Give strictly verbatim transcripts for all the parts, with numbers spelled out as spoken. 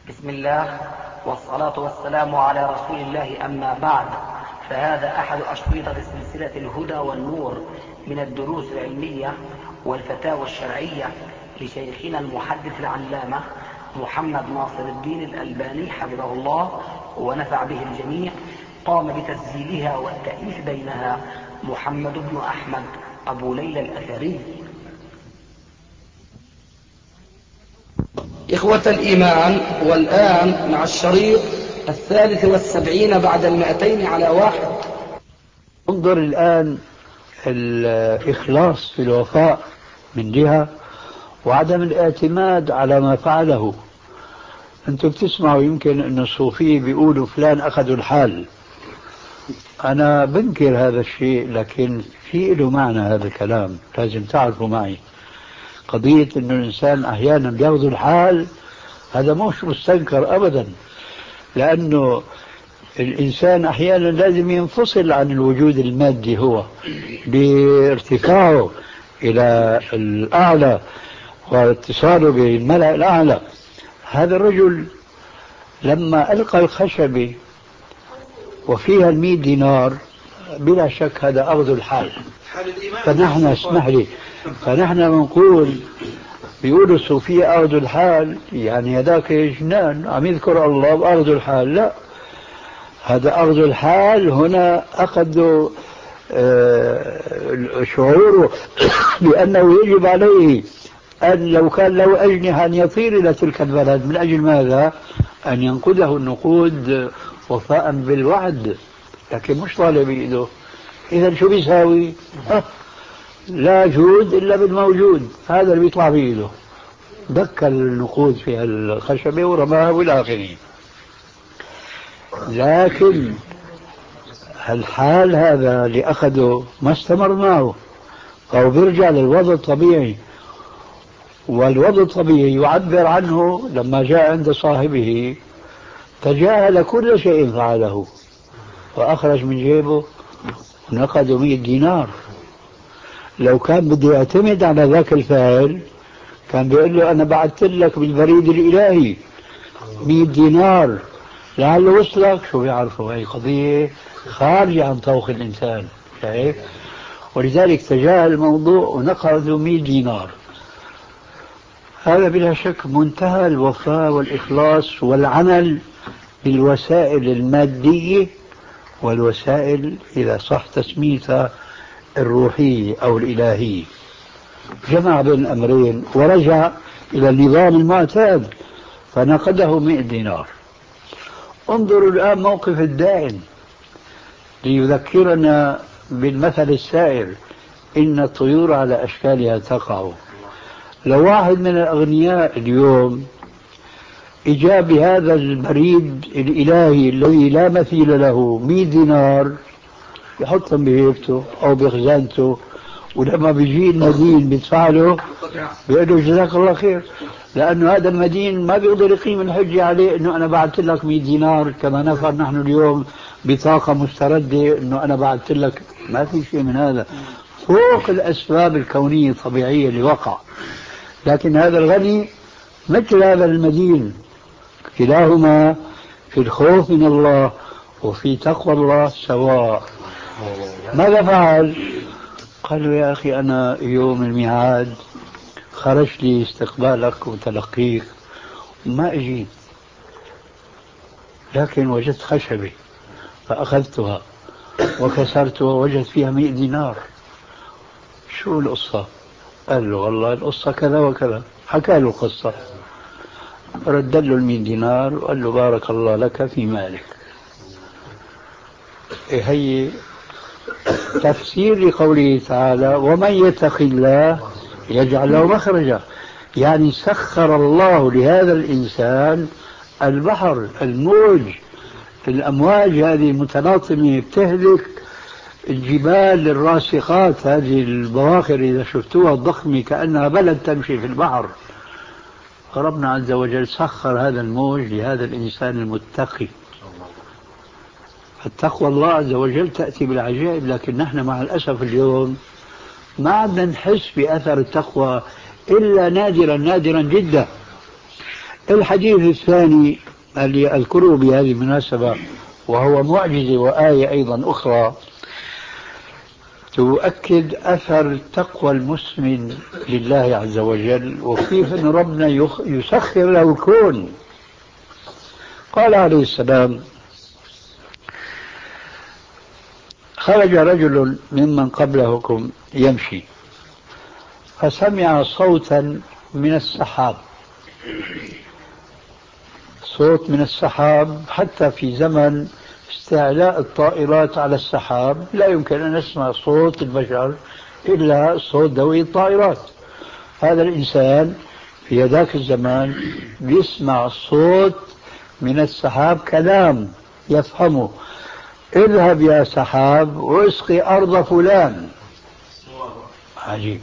بسم الله والصلاة والسلام على رسول الله، أما بعد، فهذا أحد أشرطة سلسلة الهدى والنور من الدروس العلمية والفتاوى الشرعية لشيخنا المحدث العلامة محمد ناصر الدين الألباني حفظه الله ونفع به الجميع. قام بتسجيلها والتأليف بينها محمد بن أحمد أبو ليلى الأثري. إخوة الإيمان، والآن مع الشريط الثالث والسبعين بعد المائتين على واحد. انظر الآن الإخلاص في الوفاء من جهة، وعدم الاعتماد على ما فعله. أنتم بتسمعوا يمكن أن الصوفية بيقولوا فلان أخذوا الحال. أنا بنكر هذا الشيء، لكن في له معنى هذا الكلام لازم تعرفوا معي. قضية أن الإنسان أحيانا بياخذ الحال هذا مش مستنكر أبدا، لأنه الإنسان أحيانا لازم ينفصل عن الوجود المادي هو بارتفاعه إلى الأعلى واتصاله بالملأ الأعلى. هذا الرجل لما ألقى الخشبة وفيها المئة دينار بلا شك هذا أخذ الحال. فنحن اسمح لي فنحن نقول بيقولوا الصوفية أخذوا الحال، يعني هذاك جنان عم يذكر الله وأخذوا الحال. لا، هذا أخذ الحال هنا أخذوا آه شعوره بأنه يجب عليه أن لو كان له أجنحة أن يطير إلى تلك البلد. من أجل ماذا؟ أن ينقذه النقود وفاء بالوعد، لكن مش طالب بإيده. إذا شو بيساوي؟ لا جود إلا بالموجود، هذا اللي بيطلع بإيده. دك النقود في الخشبة ورماها إلى آخره. لكن الحال هذا اللي أخذه ما استمر معه، فهو بيرجع للوضع الطبيعي، والوضع الطبيعي يعبر عنه لما جاء عند صاحبه تجاهل كل شيء فعله وأخرج من جيبه ونقد مئة دينار. لو كان بده يعتمد على ذاك الفاعل كان بيقول له أنا بعثت لك بالبريد الإلهي مئة دينار لعله وصلك. شو بيعرفوا؟ هي قضية خارجة عن طوق الإنسان، شايف؟ ولذلك تجاهل الموضوع ونقد مئة دينار. هذا بلا شك منتهى الوفاء والإخلاص والعمل بالوسائل المادية والوسائل إذا صح تسميتها الروحية أو الإلهية. جمع بين الأمرين ورجع إلى النظام المعتاد فنقده مئة دينار. انظروا الآن موقف الدائن ليذكرنا بالمثل السائر: إن الطيور على أشكالها تقع. لو واحد من الأغنياء اليوم إجا بهذا البريد الإلهي الذي لا مثيل له مئة دينار يحطهم بجيبته أو بخزانته، ولما بيجي المدين بيدفع له بيقول له جزاك الله خير، لأنه هذا المدين ما بيقدر يقيم الحجة عليه أنه أنا بعثت لك مئة دينار كما نفعل نحن اليوم بطاقة مستردة أنه أنا بعثت لك. ما في شيء من هذا، فوق الأسباب الكونية الطبيعية اللي وقع. لكن هذا الغني مثل هذا المدين، كلاهما في الخوف من الله وفي تقوى الله سواء. ماذا فعل؟ قال له يا أخي أنا يوم الميعاد خرج لي استقبالك وتلقيك ما أجيت، لكن وجدت خشبة فأخذتها وكسرتها ووجدت فيها مئة دينار. شو القصة؟ قال له والله القصة كذا وكذا، حكى له القصة، رد له المئة دينار وقال له بارك الله لك في مالك. هي تفسير لقوله تعالى ومن يتق الله يجعل له مخرجا، يعني سخر الله لهذا الإنسان البحر، الموج، الأمواج هذه المتلاطمة بتهلك الجبال الراسخات، هذه البواخر إذا شفتوها الضخمة كأنها بلد تمشي في البحر. ربنا عز وجل سخر هذا الموج لهذا الإنسان المتقي. التقوى الله عز وجل تأتي بالعجائب، لكن نحن مع الأسف اليوم ما عدنا نحس بأثر التقوى إلا نادرا نادرا جدا. الحديث الثاني اللي أذكره بهذه المناسبة وهو معجزة وآية أيضا أخرى تؤكد أثر تقوى المسلم لله عز وجل وكيف أن ربنا يسخر له الكون. قال عليه السلام: خرج رجل ممن قبلكم يمشي فسمع صوتا من السحاب. صوت من السحاب، حتى في زمن استعلاء الطائرات على السحاب لا يمكن أن نسمع صوت البشر إلا صوت دوي الطائرات. هذا الإنسان في ذاك الزمان بيسمع صوت من السحاب، كلام يفهمه: اذهب يا سحاب واسقي أرض فلان. عجيب،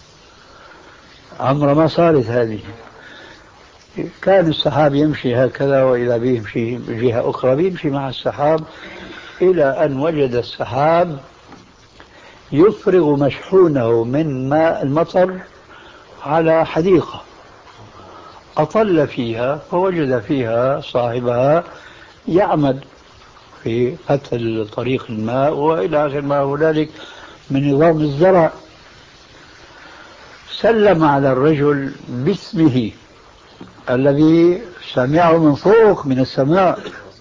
عمره ما صارت هذه. كان السحاب يمشي هكذا وإذا به يمشي بجهة أخرى، بيمشي مع السحاب إلى أن وجد السحاب يفرغ مشحونه من ماء المطر على حديقة، أطل فيها فوجد فيها صاحبها يعمل في قتل طريق الماء وإلى آخر ما هنالك من نظام الزرع. سلم على الرجل باسمه الذي سمعه من فوق من السماء،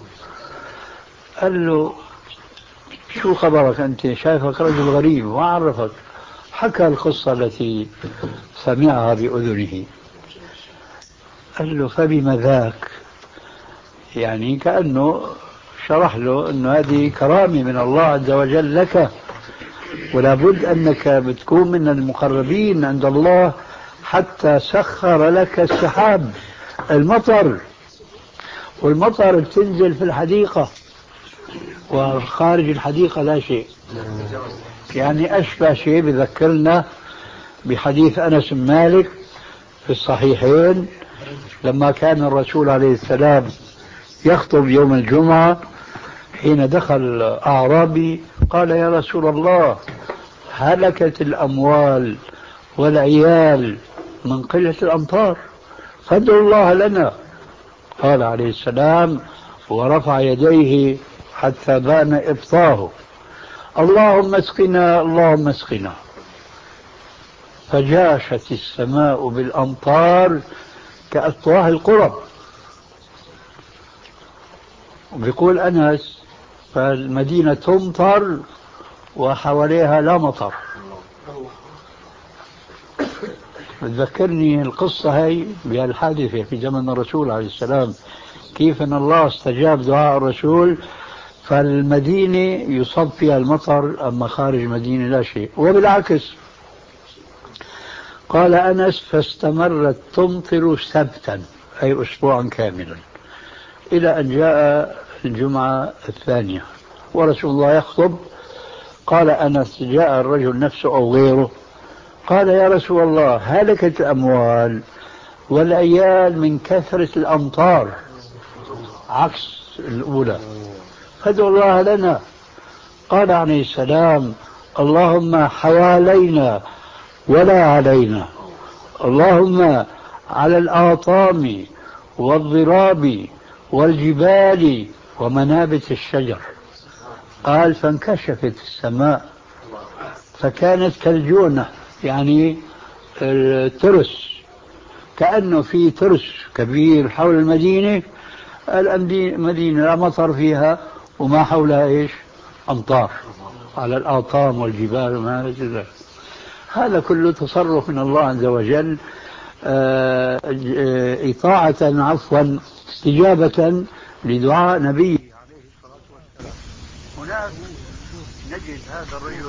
قال له: شو خبرك أنت؟ شايفك رجل غريب وعرفك. حكى القصة التي سمعها بأذنه. قال له: فبما ذاك؟ يعني كأنه شرح له أن هذه كرامة من الله عز وجل لك، ولا بد أنك بتكون من المقربين عند الله حتى سخر لك السحاب، المطر، والمطر بتنزل في الحديقة وخارج الحديقة لا شيء. يعني أشبه شيء بذكرنا بحديث أنس بن مالك في الصحيحين لما كان الرسول عليه السلام يخطب يوم الجمعة، حين دخل أعرابي قال: يا رسول الله، هلكت الأموال والعيال من قلة الأمطار، فادعوا الله لنا. قال عليه السلام ورفع يديه حتى بان إبطاه: اللهم اسقنا اللهم اسقنا. فجاشت السماء بالأمطار كأفواه القرب. وبيقول أنس: فالمدينة تمطر وحواليها لا مطر. تذكرني القصة هاي بهالحادثة في زمن الرسول عليه السلام، كيف أن الله استجاب دعاء الرسول فالمدينة يصب فيها المطر، أما خارج المدينة لا شيء. وبالعكس قال أنس: فاستمرت تمطر سبتا، أي أسبوعا كاملا، إلى أن جاء الجمعة الثانية ورسول الله يخطب. قال أنس: جاء الرجل نفسه أو غيره قال: يا رسول الله، هلكت الأموال والعيال من كثرة الأمطار، عكس الأولى، فادعوا الله لنا. قال عليه السلام: اللهم حوالينا ولا علينا، اللهم على الآطام والضراب والجبال ومنابت الشجر. قال: فانكشفت السماء فكانت كالجونة، يعني الترس، كأنه في ترس كبير حول المدينة. المدينة لا مطر فيها وما حولها إيش؟ أمطار على الآطام والجبال وما ذلك. هذا كله تصرف من الله عز وجل، إطاعة عفوا استجابة لدعاء نبيه عليه الصلاة والسلام. هناك نجد هذا الرجل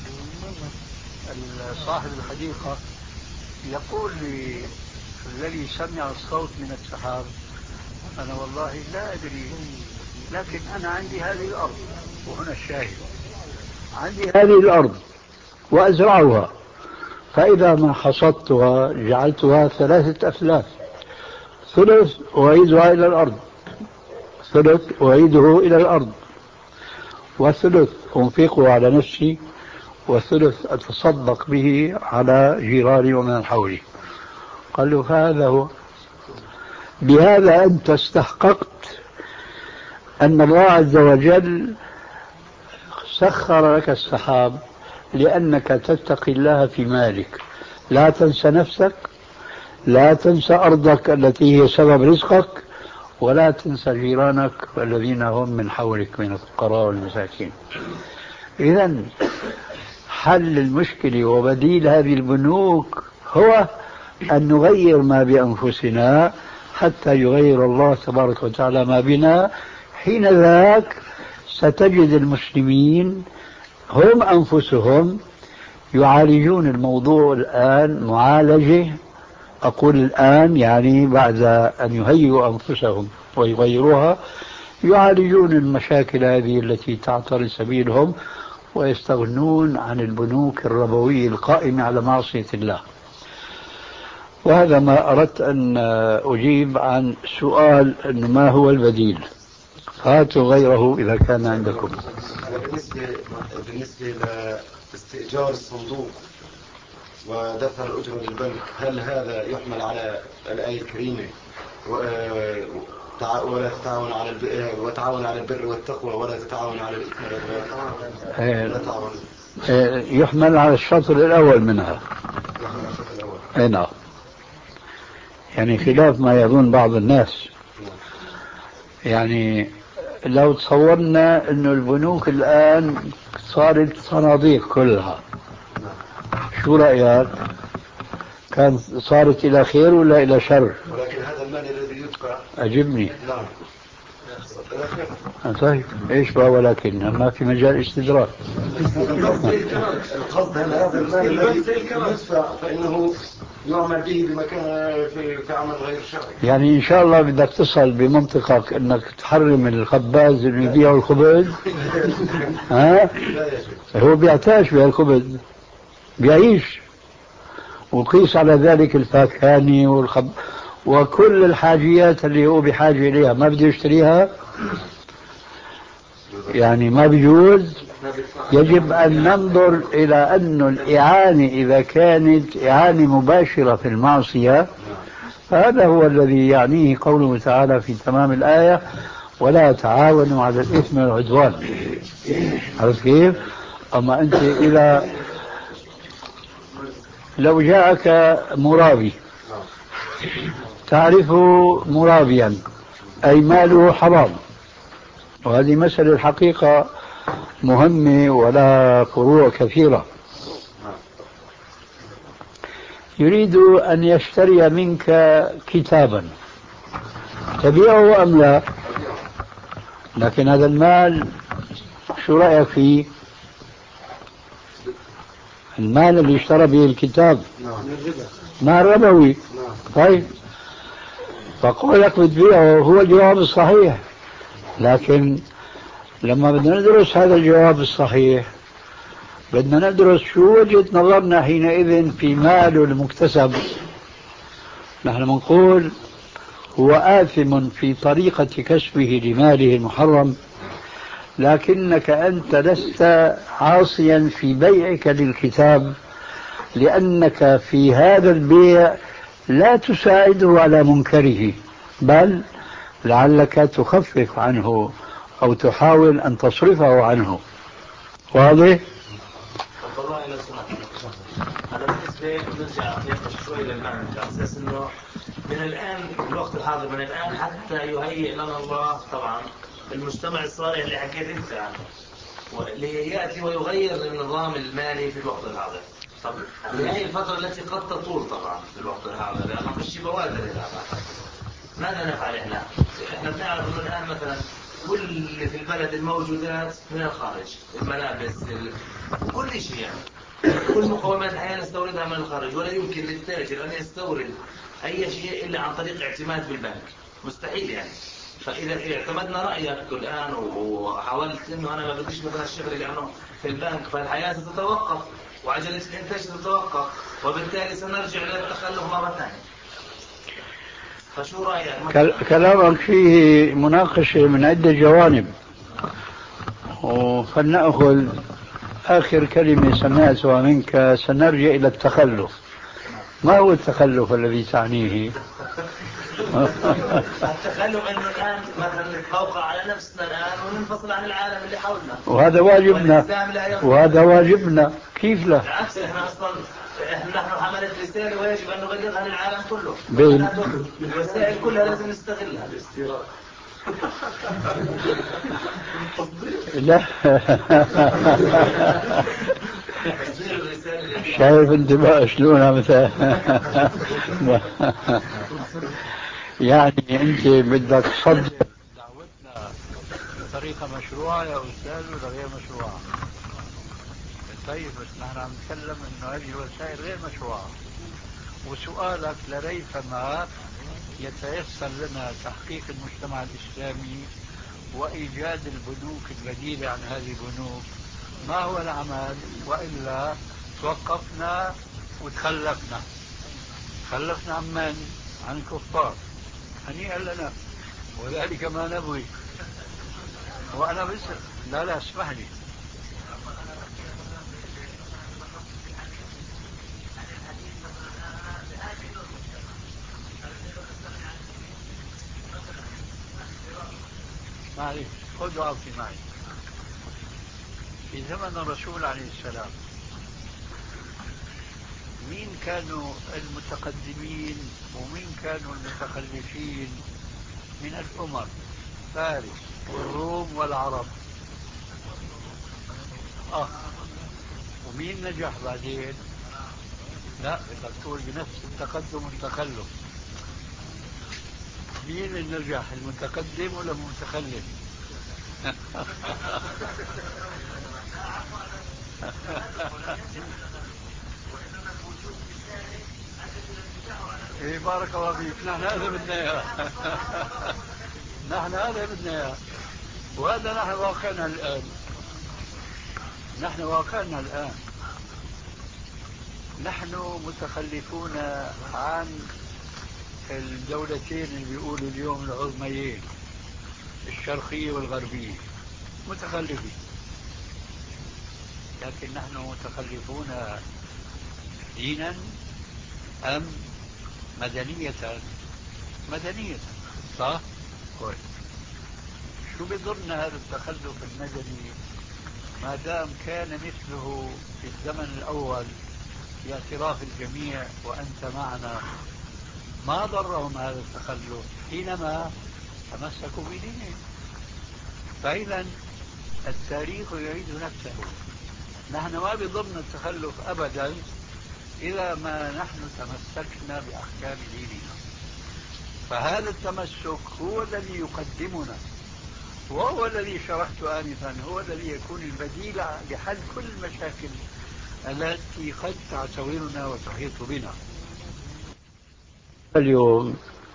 صاحب الحديقة يقول للذي سمع الصوت من السحاب: أنا والله لا أدري، لكن أنا عندي هذه الأرض، وهنا الشاهد، عندي هذه الأرض وأزرعها، فإذا ما حصدتها جعلتها ثلاثة أثلاث، ثلث أعيدها إلى الأرض، ثلث أعيده إلى الأرض، وثلث أنفقه على نفسي، وثلث أتصدق به على جيراني ومن حولي. قال له: فهذا هو. بهذا أنت استحققت أن الله عز وجل سخر لك السحاب لأنك تتقي الله في مالك. لا تنسى نفسك، لا تنسى أرضك التي هي سبب رزقك، ولا تنسى جيرانك الذين هم من حولك من الفقراء والمساكين. إذن حل المشكلة وبديل هذه البنوك هو أن نغير ما بأنفسنا حتى يغير الله تبارك وتعالى ما بنا. حين ذاك ستجد المسلمين هم أنفسهم يعالجون الموضوع الآن معالجة، أقول الآن يعني بعد أن يهيئوا أنفسهم ويغيروها، يعالجون المشاكل هذه التي تعترض سبيلهم ويستغنون عن البنوك الربوية القائمة على معصية الله. وهذا ما أردت أن أجيب عن سؤال أنه ما هو البديل. هاتوا غيره إذا كان عندكم. بالنسبة بالنسبة لاستئجار الصندوق ودفع الأجرة للبنك، هل هذا يحمل على الآية الكريمة ولا تتعاون على البر وتعاون على البر والتقوى ولا تتعاون على الإثم والعدوان؟ يحمل على الشطر الأول منها. أي نعم. يعني خلاف ما يظن بعض الناس. يعني لو تصورنا أن البنوك الآن صارت صناديق كلها، شو رأيك؟ كان صارت إلى خير ولا إلى شر؟ ولكن هذا المال الذي يدفع أجبني. نعم. طيب إيش بقى ولكن ما في مجال استدراك. القصد أن هذا المال الذي يدفع فإنه يعمل به بمكان في, في عمل غير شرعي. يعني إن شاء الله بدك تصل بمنطقك أنك تحرم الخباز اللي يبيع الخبز. ها؟ هو بيعتاش بهالخبز، بيعيش، وقيس على ذلك الفاكهاني والخب وكل الحاجيات اللي هو بحاجة إليها ما بده يشتريها. يعني ما بيجوز. يجب أن ننظر إلى أن الإعانة إذا كانت إعانة مباشرة في المعصية فهذا هو الذي يعنيه قوله تعالى في تمام الآية ولا تعاونوا على الإثم والعدوان. عرفت كيف؟ أما أنت إذا لو جاءك مرابي تعرف مرابيا أي ماله حرام، وهذه مسألة الحقيقة مهمة ولا فروع كثيرة. يريد أن يشتري منك كتابا تبيعه أم لا؟ لكن هذا المال شو رأيك فيه؟ المال اللي اشترى به الكتاب مال ربوي. طيب فقولك بتبيعه هو الجواب الصحيح، لكن لما بدنا ندرس هذا الجواب الصحيح بدنا ندرس شو وجهة نظرنا حينئذ في ماله المكتسب. نحن نقول هو آثم في طريقة كسبه لماله المحرم، لكنك أنت لست عاصيا في بيعك للكتاب، لأنك في هذا البيع لا تساعده على منكره، بل لعلك تخفف عنه أو تحاول أن تصرفه عنه. واضح؟ والله لو سمحت هذا بالنسبة نرجع نناقش شوي للمعنى على أساس إنه من الآن الوقت الحاضر من الآن حتى يهيئ لنا الله طبعا المجتمع الصالح اللي حكيت أنت عنه واللي يأتي ويغير النظام المالي في الوقت الحاضر. طب هذه الفترة التي قد تطول طبعا في الوقت الحاضر لأنه مش بوادر الآن. ماذا نفعل إحنا؟ إحنا بنعرف إنه الآن مثلا كل اللي في البلد الموجودات من الخارج، الملابس كل شيء يعني كل مقومات الحياة نستوردها من الخارج، ولا يمكن للتاجر أن يستورد أي شيء إلا عن طريق اعتماد بالبنك، مستحيل يعني. فإذا اعتمدنا رأيك الآن وحاولت إنه أنا ما بديش مثلا الشغل لأنه في البنك فالحياة ستتوقف وعجلة الإنتاج ستتوقف وبالتالي سنرجع للتخلف مرة ثانية. فشو رأيك؟ كلامك فيه مناقشة من عدة جوانب، فلنأخذ آخر كلمة سمعتها منك سنرجع إلى التخلف. ما هو التخلف الذي تعنيه؟ التخلف انه الان مثلا نتفوق على نفسنا الان وننفصل عن العالم اللي حولنا، وهذا واجبنا، وهذا واجبنا. كيف لا؟ بالعكس احنا اصلا احنا نحن حملة رسالة ويجب ان نبلغها للعالم كله. بين الوسائل كلها لازم نستغلها. لا شايف انت بقى شلون مثلا. يعني انت بدك تصدق دعوتنا بطريقه مشروعه يا استاذ ولا غير مشروعه؟ طيب بس نحن عم نتكلم انه هذه الوسائل غير مشروعه، وسؤالك لريثما يتيسر لنا تحقيق المجتمع الاسلامي وايجاد البنوك البديله عن هذه البنوك، ما هو العمل؟ والا توقفنا وتخلفنا. تخلفنا عن من؟ عن الكفار. هنيئا لنا، وذلك ما نبغي. وانا بس لا لا اسمح لي. معلش خذوا عوفي معي. في زمن الرسول عليه السلام مين كانوا المتقدمين ومين كانوا المتخلفين من الأمم؟ فارس والروم والعرب. آه. ومين نجح بعدين؟ لا بدك تقول بنفس التقدم والتخلف. مين اللي نجح، المتقدم ولا المتخلف؟ ايه بارك الله فيك. نحن هذا بدنا اياه. نحن هذا بدنا اياه، وهذا نحن واقعنا الان. نحن واقعنا الان نحن متخلفون عن الدولتين اللي بيقولوا اليوم العظميين، الشرقية والغربية، متخلفين. لكن نحن متخلفون دينا أم مدنية؟ مدنية، صح؟ كويس. شو بضرنا هذا التخلف المدني ما دام كان مثله في الزمن الأول باعتراف الجميع وأنت معنا؟ ما ضرهم هذا التخلف حينما تمسكوا بدينهم. فإذا التاريخ يعيد نفسه. نحن ما بضرنا التخلف أبدا إذا ما نحن تمسكنا بأحكام ديننا. فهذا التمسك هو الذي يقدمنا، وهو الذي شرحت آنفا، هو الذي يكون البديل لحل كل المشاكل التي قد تعتورنا وتحيط بنا اليوم.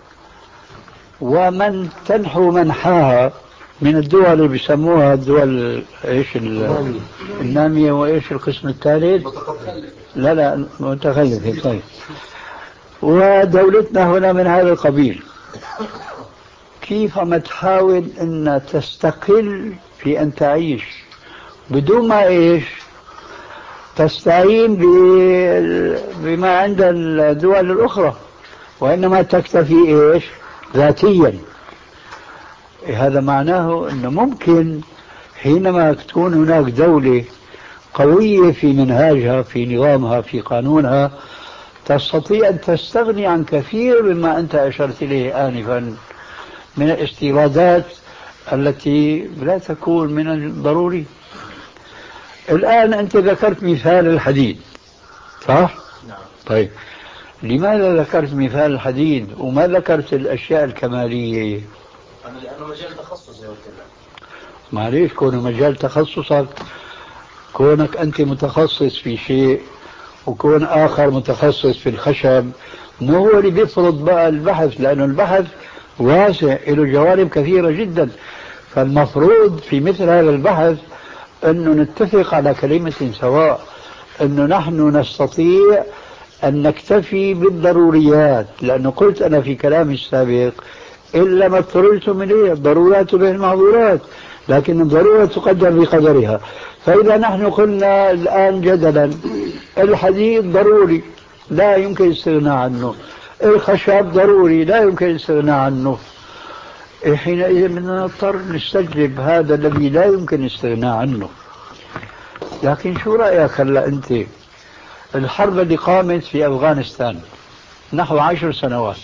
ومن تنحو منحاها من الدول اللي بيسموها الدول ايش النامية، وايش القسم الثالث؟ لا لا متخلفة. طيب، ودولتنا هنا من هذا القبيل. كيف عم تحاول ان تستقل في ان تعيش بدون ما ايش تستعين بما عند الدول الاخرى، وانما تكتفي ايش ذاتيا. هذا معناه انه ممكن حينما تكون هناك دولة قوية في منهاجها، في نظامها، في قانونها، تستطيع ان تستغني عن كثير مما انت اشرت اليه انفا من الاستيرادات التي لا تكون من الضروري. الآن أنت ذكرت مثال الحديد، صح؟ نعم. طيب، لماذا ذكرت مثال الحديد وما ذكرت الأشياء الكمالية؟ أنا لأنه مجال تخصصي قلت لك. معليش، كونه مجال تخصصك، كونك أنت متخصص في شيء وكون آخر متخصص في الخشب، مو هو اللي بيفرض بقى البحث، لأنه البحث واسع له جوانب كثيرة جدا. فالمفروض في مثل هذا البحث أنه نتفق على كلمة سواء، أنه نحن نستطيع أن نكتفي بالضروريات. لأنه قلت أنا في كلامي السابق إلا ما اضطررتم إليه، الضرورات به المعذورات، لكن الضرورة تقدر بقدرها. فإذا نحن قلنا الآن جدلا الحديد ضروري لا يمكن الاستغناء عنه، الخشب ضروري لا يمكن الاستغناء عنه. حينئذ بدنا نضطر نستجلب هذا الذي لا يمكن الاستغناء عنه. لكن شو رأيك هلا أنت؟ الحرب اللي قامت في أفغانستان نحو عشر سنوات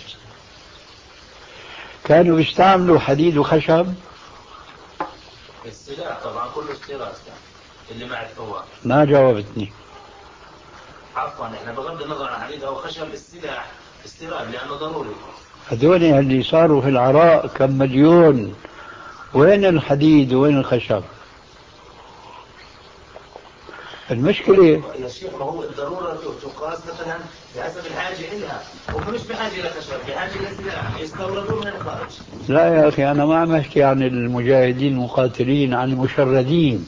كانوا بيستعملوا حديد وخشب؟ السلاح طبعا كله استيراد اللي مع الثوار. ما جاوبتني. عفوا احنا بغض النظر عن حديد او خشب السلاح استيراد لانه ضروري. هذول اللي صاروا في العراق كم مليون، وين الحديد وين الخشب؟ المشكلة يا شيخ ما هو الضرورة تقاس مثلا بحسب الحاجة إلها، هم مش بحاجة إلى خشب بحاجة إلى سلاح يستوردون من الخارج. لا يا أخي أنا ما عم أحكي عن المجاهدين المقاتلين، عن المشردين.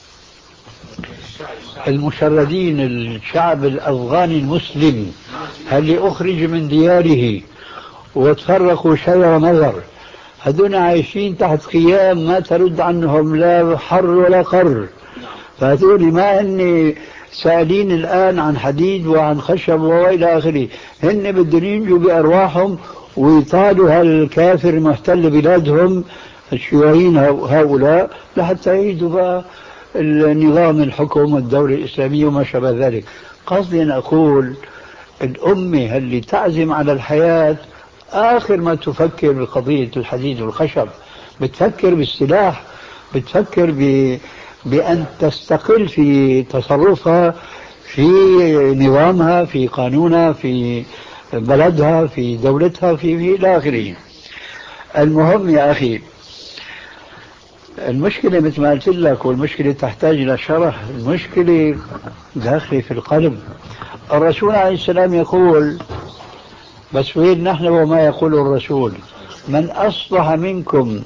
المشردين الشعب الأفغاني المسلم اللي أخرج من دياره وتفرقوا شيء نظر، هذول عايشين تحت خيام ما ترد عنهم لا حر ولا قر. فهذول ما هن سائلين الآن عن حديد وعن خشب وإلى آخره، هن بدهم ينجوا بأرواحهم ويطالوا هالكافر محتل بلادهم الشيوعيين هؤلاء لحتى يعيدوا بقى النظام الحكم والدولة الإسلامية وما شابه ذلك. قصدي أن أقول الأمة اللي تعزم على الحياة آخر ما تفكر بقضية الحديد والخشب، بتفكر بالسلاح، بتفكر ب... بأن تستقل في تصرفها في نظامها في قانونها في بلدها في دولتها في في إلى آخره. المهم يا أخي المشكلة مثل ما قلت لك، والمشكلة تحتاج إلى شرح، المشكلة داخلة في القلب. الرسول عليه السلام يقول، بس وين نحن وما يقول الرسول؟ من أصبح منكم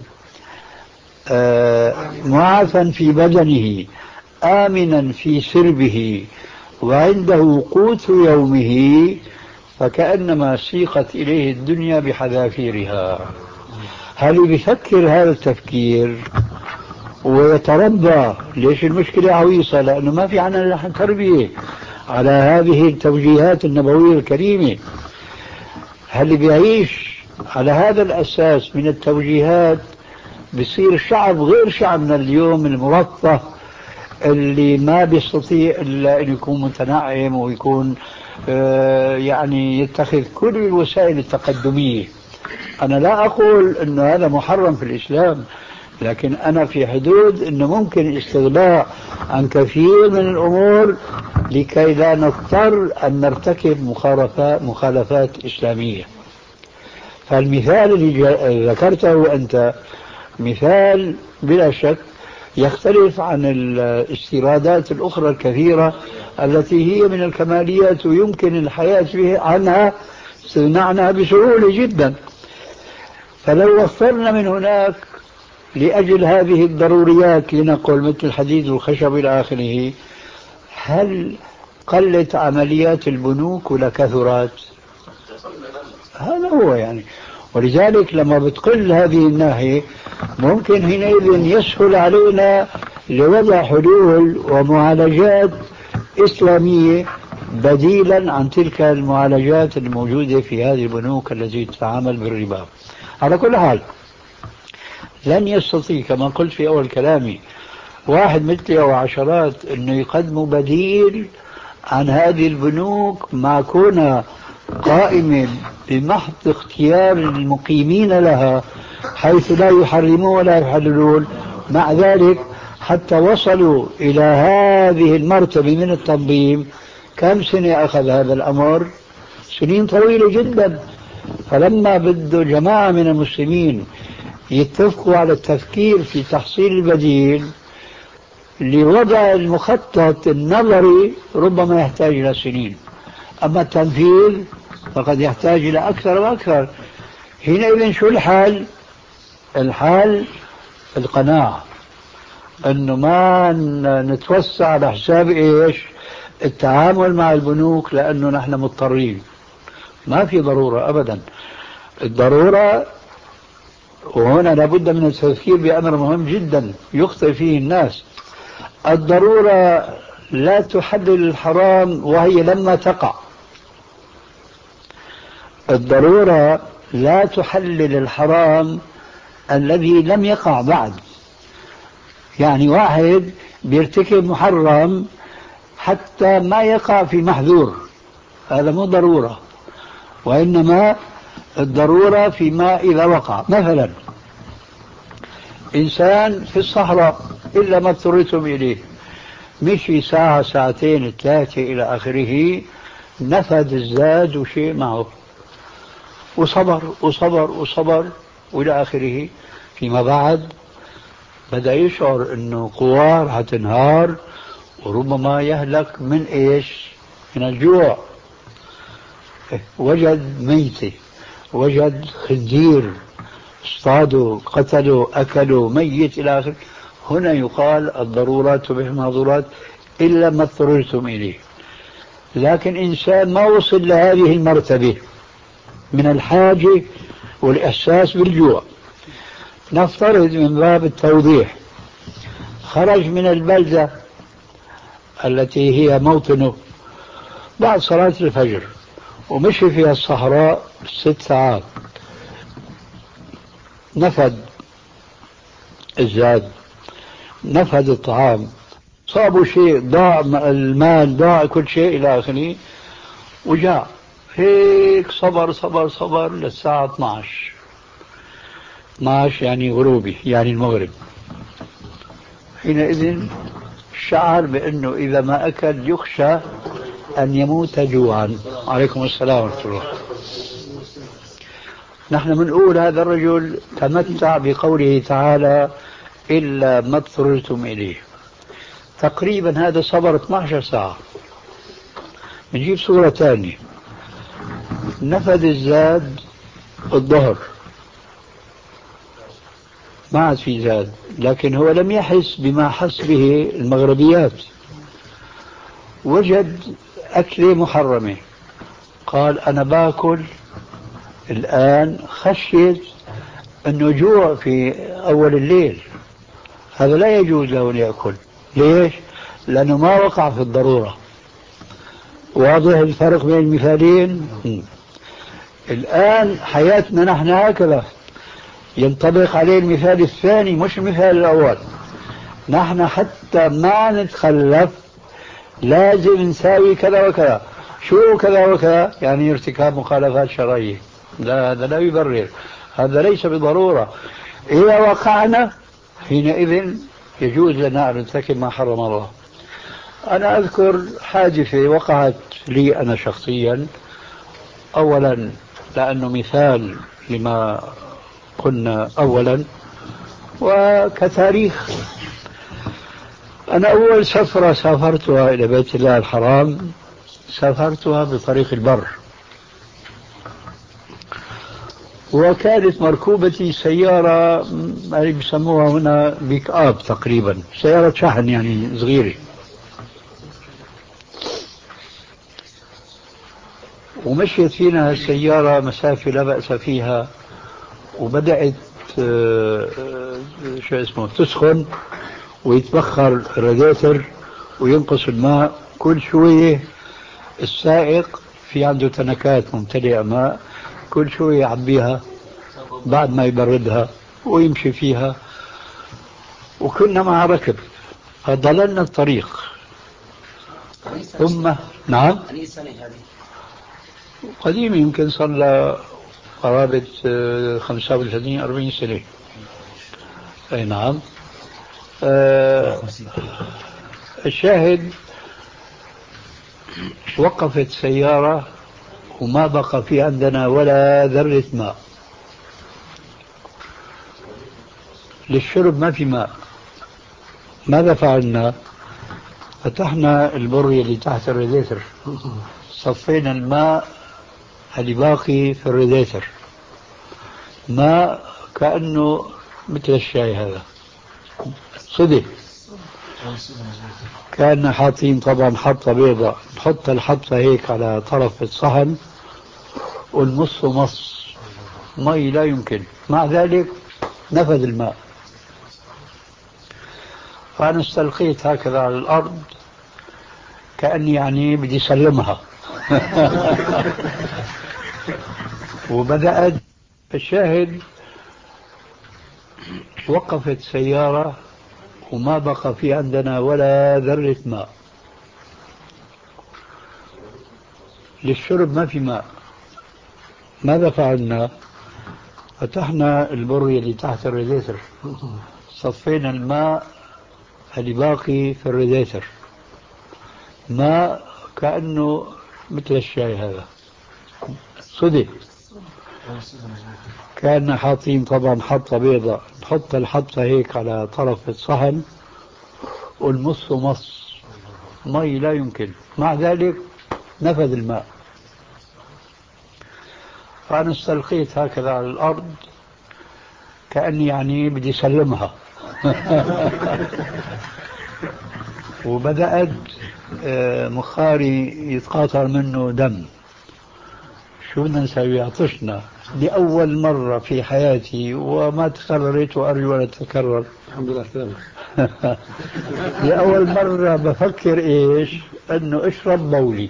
آه معافا في بدنه آمنا في سربه وعنده قوت يومه فكأنما سيقت إليه الدنيا بحذافيرها. هل بيفكر هذا التفكير ويتربى؟ ليش المشكلة عويصة؟ لأنه ما في عنا تربية على هذه التوجيهات النبوية الكريمة. هل بيعيش على هذا الأساس من التوجيهات بيصير شعب غير شعبنا اليوم المرفه اللي ما بيستطيع إلا أن يكون متنعم ويكون آه يعني يتخذ كل الوسائل التقدمية. أنا لا أقول أن هذا محرم في الإسلام، لكن أنا في حدود أنه ممكن الاستغناء عن كثير من الأمور لكي لا نضطر أن نرتكب مخالفات, مخالفات إسلامية. فالمثال اللي ذكرته أنت مثال بلا شك يختلف عن الاستيرادات الأخرى الكثيرة التي هي من الكماليات ويمكن الحياة به عنها استغناء بسهولة جدا. فلو وفرنا من هناك لأجل هذه الضروريات لنقل مثل الحديد والخشب إلى آخره، هل قلت عمليات البنوك ولا كثرت؟ هذا هو يعني. ولذلك لما بتقل هذه الناحية ممكن حينئذ يسهل علينا لوضع حلول ومعالجات إسلامية بديلا عن تلك المعالجات الموجودة في هذه البنوك التي تتعامل بالربا. على كل حال لن يستطيع كما قلت في أول كلامي واحد مثلي أو عشرات أنه يقدموا بديل عن هذه البنوك مع كونها قائمة بمحض اختيار المقيمين لها حيث لا يحرمون ولا يحللون. مع ذلك حتى وصلوا إلى هذه المرتبة من التنظيم كم سنة أخذ هذا الأمر؟ سنين طويلة جدا. فلما بده جماعة من المسلمين يتفقوا على التفكير في تحصيل البديل لوضع المخطط النظري ربما يحتاج إلى سنين، أما التنفيذ فقد يحتاج إلى أكثر وأكثر. حينئذ شو الحال؟ الحال القناعة أنه ما نتوسع على حساب إيش التعامل مع البنوك لأنه نحن مضطرين. ما في ضرورة أبدا. الضرورة، وهنا لابد من التفكير بأمر مهم جدا يخطئ فيه الناس، الضرورة لا تحلل الحرام وهي لما تقع. الضرورة لا تحلل الحرام الذي لم يقع بعد. يعني واحد بيرتكب محرم حتى ما يقع في محذور، هذا مو ضرورة، وإنما الضرورة فيما إذا وقع. مثلا إنسان في الصحراء إلا ما اضطررتم إليه، مشي ساعة ساعتين ثلاثة إلى آخره، نفد الزاد وشيء معه، وصبر وصبر وصبر وإلى آخره. فيما بعد بدأ يشعر أنه قواه هتنهار وربما يهلك من إيش؟ من الجوع. وجد ميتة، وجد خنزير، اصطادوا قتلوا أكلوا ميت إلى آخره. هنا يقال الضرورات تبيح المحظورات إلا ما اضطررتم إليه. لكن إنسان ما وصل لهذه المرتبة من الحاجة والإحساس بالجوع، نفترض من باب التوضيح خرج من البلدة التي هي موطنه بعد صلاة الفجر ومشي فيها الصحراء ست ساعات، نفد الزاد، نفد الطعام، صابوا شيء، ضاع المال، ضاع كل شيء إلى آخره، وجاء هيك صبر صبر صبر للساعة اثنعش اثنعش يعني غروبي، يعني المغرب. حينئذ شعر بأنه إذا ما أكل يخشى أن يموت جوعا. عليكم السلام ورحمة الله. نحن بنقول هذا الرجل تمتع بقوله تعالى إلا ما اضطررتم إليه. تقريبا هذا صبر اثنعش ساعة. بنجيب صورة ثانية، نفد الزاد الظهر، ما عاد في زاد، لكن هو لم يحس بما حس به المغربيات، وجد أكلة محرمة، قال أنا باكل الآن خشيت أنه جوع في أول الليل، هذا لا يجوز له أن يأكل. ليش؟ لأنه ما وقع في الضرورة. واضح الفرق بين المثالين؟ الآن حياتنا نحن هكذا، ينطبق عليه المثال الثاني مش المثال الأول. نحن حتى ما نتخلف لازم نساوي كذا وكذا. شو كذا وكذا؟ يعني ارتكاب مخالفات شرعية. لا، هذا لا يبرر، هذا ليس بضرورة. إذا وقعنا حينئذ يجوز لنا أن نرتكب ما حرم الله. أنا أذكر حادثة وقعت لي أنا شخصيا، أولا لأنه مثال لما قلنا أولا، وكتاريخ. أنا أول سفرة سافرتها إلى بيت الله الحرام سافرتها بطريق البر، وكانت مركوبتي سيارة اللي بيسموها هنا بيك آب، تقريبا سيارة شحن يعني صغيرة. ومشيت فينا السيارة مسافة لا بأس فيها، وبدأت شو اسمه تسخن ويتبخر الراديتر وينقص الماء كل شوية. السائق في عنده تنكات ممتلئة ماء، كل شوية يعبيها بعد ما يبردها ويمشي فيها. وكنا مع ركب فضللنا الطريق. ثم نعم قديم، يمكن صار له قرابة خمسة وثلاثين أربعين سنة. أي نعم. آه الشاهد وقفت سيارة وما بقى في عندنا ولا ذرة ماء للشرب، ما في ماء. ماذا فعلنا؟ فتحنا البرية اللي تحت الراديتر، صفينا الماء اللي باقي في الراديتر، ماء كأنه مثل الشاي هذا صدق. كان حاطين طبعا حطة بيضاء، نحط الحطة هيك على طرف الصحن والنص مص مي لا يمكن، مع ذلك نفذ الماء. فأنا استلقيت هكذا على الأرض كأني يعني بدي سلمها وبدأت الشاهد وقفت سيارة وما بقى في عندنا ولا ذرة ماء للشرب، ما في ماء. ماذا فعلنا؟ فتحنا البرية اللي تحت الريديتر، صفينا الماء اللي باقي في الريديتر، ماء كأنه مثل الشاي هذا صدق. كان حاطين طبعا حطة بيضاء، نحط الحطة هيك على طرف الصحن والمص مص مي لا يمكن، مع ذلك نفذ الماء. فأنا استلقيت هكذا على الأرض كأني يعني بدي سلمها وبدأت مخاري يتقاطر منه دم. شو بدنا نسوي؟ عطشنا لأول مرة في حياتي وما تكررت وأرجو أن تتكرر. الحمد لله سلامة. لأول مرة بفكر إيش؟ أنه أشرب بولي.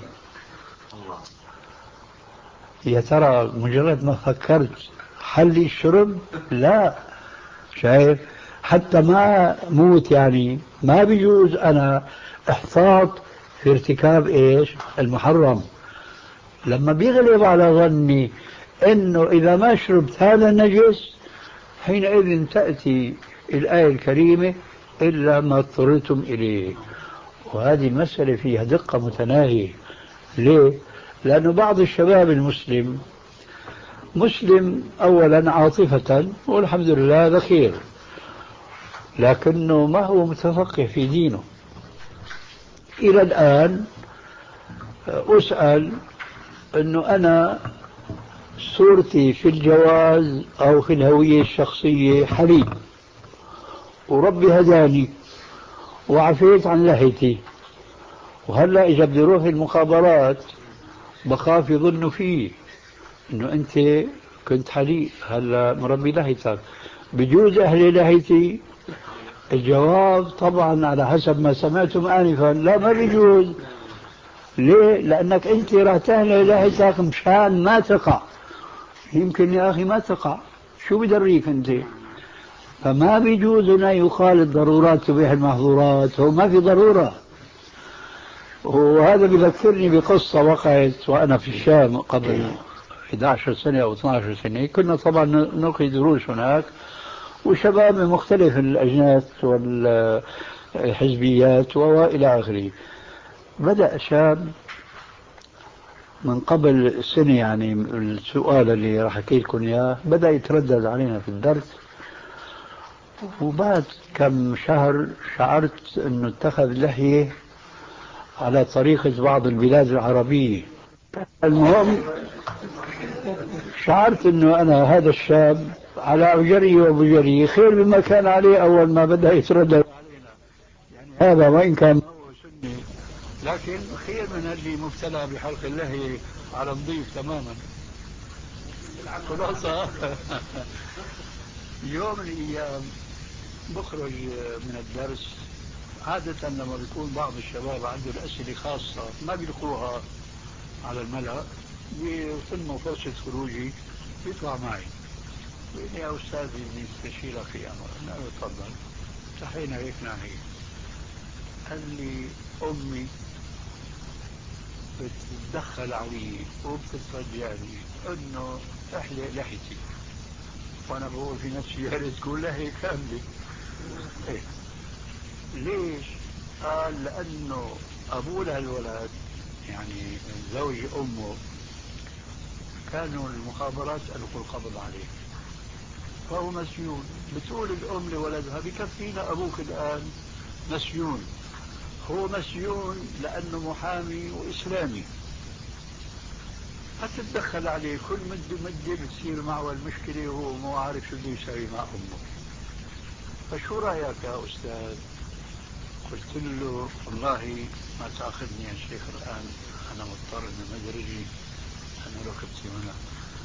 يا ترى مجرد ما فكرت حلي الشرب؟ لا، شايف؟ حتى ما موت يعني ما بيجوز أنا احتاط في ارتكاب إيش؟ المحرم. لما بيغلب على ظني انه اذا ما شربت هذا النجس، حينئذ تأتي الآية الكريمة إلا ما اضطررتم إليه. وهذه المسألة فيها دقة متناهية. ليه؟ لأنه بعض الشباب المسلم مسلم أولا عاطفة والحمد لله هذا خير، لكنه ما هو متفقه في دينه. إلى الآن أسأل أنه أنا صورتي في الجواز أو في الهوية الشخصية حليب، وربي هداني وعفيت عن لحيتي، وهلأ إذا بدي أروح المخابرات بخاف يظنوا فيه إنه أنت كنت حليب هلأ مربي لحيتك، بجوز أهل لحيتي؟ الجواب طبعا على حسب ما سمعتم آنفا لا، ما بيجوز. ليه؟ لأنك أنت راح تهلي لحيتك مشان ما تقع. يمكن يا أخي ما تقع، شو بدريك أنت؟ فما بيجوز هنا يقال الضرورات تبيح المحظورات، هو ما في ضرورة. وهذا بذكرني بقصة وقعت وأنا في الشام قبل إحدى عشرة سنة أو اثنتي عشرة سنة. كنا طبعا نلقي دروس هناك وشباب من مختلف الأجناس والحزبيات وإلى آخره. بدأ شاب من قبل سنة، يعني السؤال اللي راح أحكي لكم إياه بدأ يتردد علينا في الدرس، وبعد كم شهر شعرت أنه اتخذ لحية على طريقة بعض البلاد العربية. المهم شعرت أنه أنا هذا الشاب على أجري وبجري خير مما كان عليه أول ما بدأ يتردد علينا. يعني هذا وإن كان سني لكن خير من اللي مبتلى بحلق اللحية على نظيف تماما. خلاصة يوم من الأيام بخرج من الدرس، عادة لما بيكون بعض الشباب عندهم أسئلة خاصة ما بيلقوها على الملأ، بيتم فرصة خروجي بيطلع معي، بيقول لي يا أستاذ بدي استشيرك في أمر. قلنا له تفضل. صحينا هيك ناحية، قال لي أمي بتتدخل علي وبتترجعني انه احلق لحيتي، وانا بقول في نفسي يا ريت تكون لحية كاملة. إيه؟ ليش؟ قال لانه ابوه لهالولد يعني زوج امه كانوا المخابرات القوا القبض عليه فهو مسجون. بتقول الام لولدها بكفينا ابوك الان مسجون، هو مسجون لانه محامي واسلامي، هتتدخل عليه كل مدة مدة بتصير معه المشكلة وهو مو عارف شو بده يسوي مع أمه. فشو رأيك يا أستاذ؟ قلت له والله ما تأخذني يا شيخ الآن، أنا مضطر أن مدرجي أنا ركبتي هنا،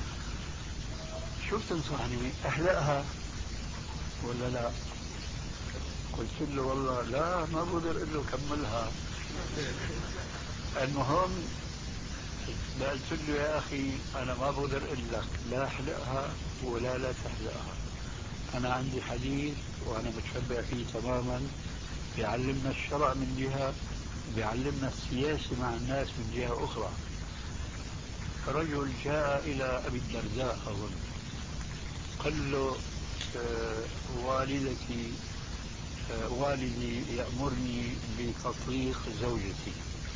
شو بتنصحني أحلقها ولا لا؟ قلت له والله لا، ما بقدر أقول له كملها. المهم قلت له يا أخي أنا ما بقدر أقول لك لا احلقها ولا لا تحلقها. أنا عندي حديث وأنا متشبع فيه تماما، بيعلمنا الشرع من جهة، بيعلمنا السياسة مع الناس من جهة أخرى. رجل جاء إلى أبي الدرداء أظن، قال له آه والدتي آه والدي يأمرني بتطليق زوجتي،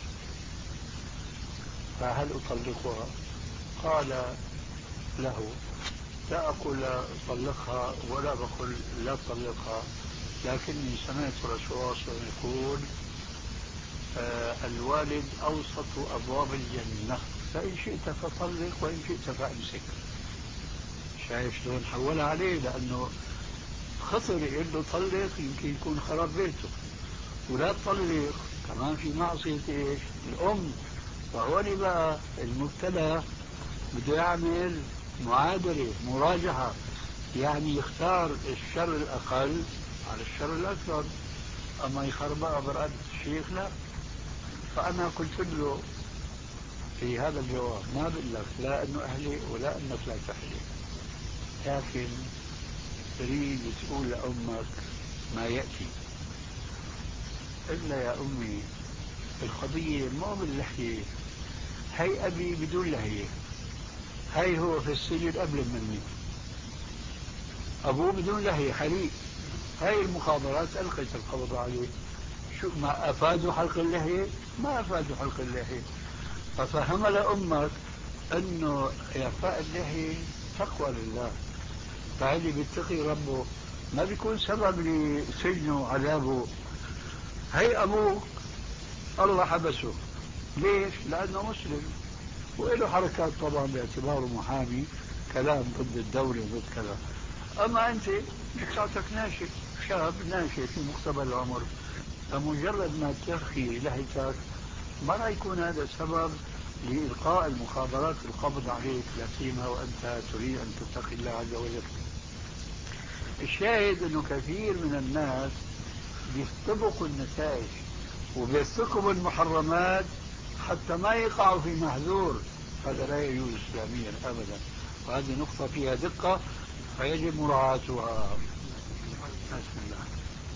فهل أطلقها؟ قال له لا أقول طلقها ولا بقول لا طلقها، لكني سمعت الرسول صلى الله عليه وسلم يقول آه الوالد أوسط أبواب الجنة، فإن شئت فطلق وإن شئت فأمسك. شايف شلون حولها عليه؟ لأنه خطر يقول له طلق يمكن يكون خرب بيته، ولا تطلق كمان في معصية ايش؟ الأم. فهون بقى المبتلى بده يعمل معادلة مراجعة، يعني يختار الشر الأقل على الشر الأكبر، أما يخربها برأة الشيخ لا. فأنا قلت له في هذا الجواب ما بقول لك لا أنه أهلي ولا أنك لا تحلي، لكن تريد تقول لأمك ما يأتي. إلا يا أمي القضية مو باللحية، هي أبي بدون لحية، هي هو في السجن قبل مني، أبوه بدون لحية حليق، هاي المخابرات ألقت القبض عليه. شو ما أفادوا حلق اللحية؟ ما أفادوا حلق اللحية. ففهم لأمك أنه إعفاء اللحية تقوى لله، فاللي بيتقي ربه ما بيكون سبب لسجنه وعذابه. هي أبوك الله حبسه، ليش؟ لأنه مسلم وله حركات طبعا باعتباره محامي، كلام ضد الدولة وضد كذا. أما أنت بكساتك ناشئ، شاب ناشئ في مقتبل العمر، فمجرد ما ترخي لحيتك ما راح يكون هذا سبب لإلقاء المخابرات القبض عليك، لا سيما وأنت تريد أن تتقي الله عز وجل. الشاهد أنه كثير من الناس بيستبقوا النتائج وبيرتكبوا المحرمات حتى ما يقعوا في محذور، هذا لا يجوز إسلاميا أبدا، وهذه نقطة فيها دقة فيجب مراعاتها. بسم الله.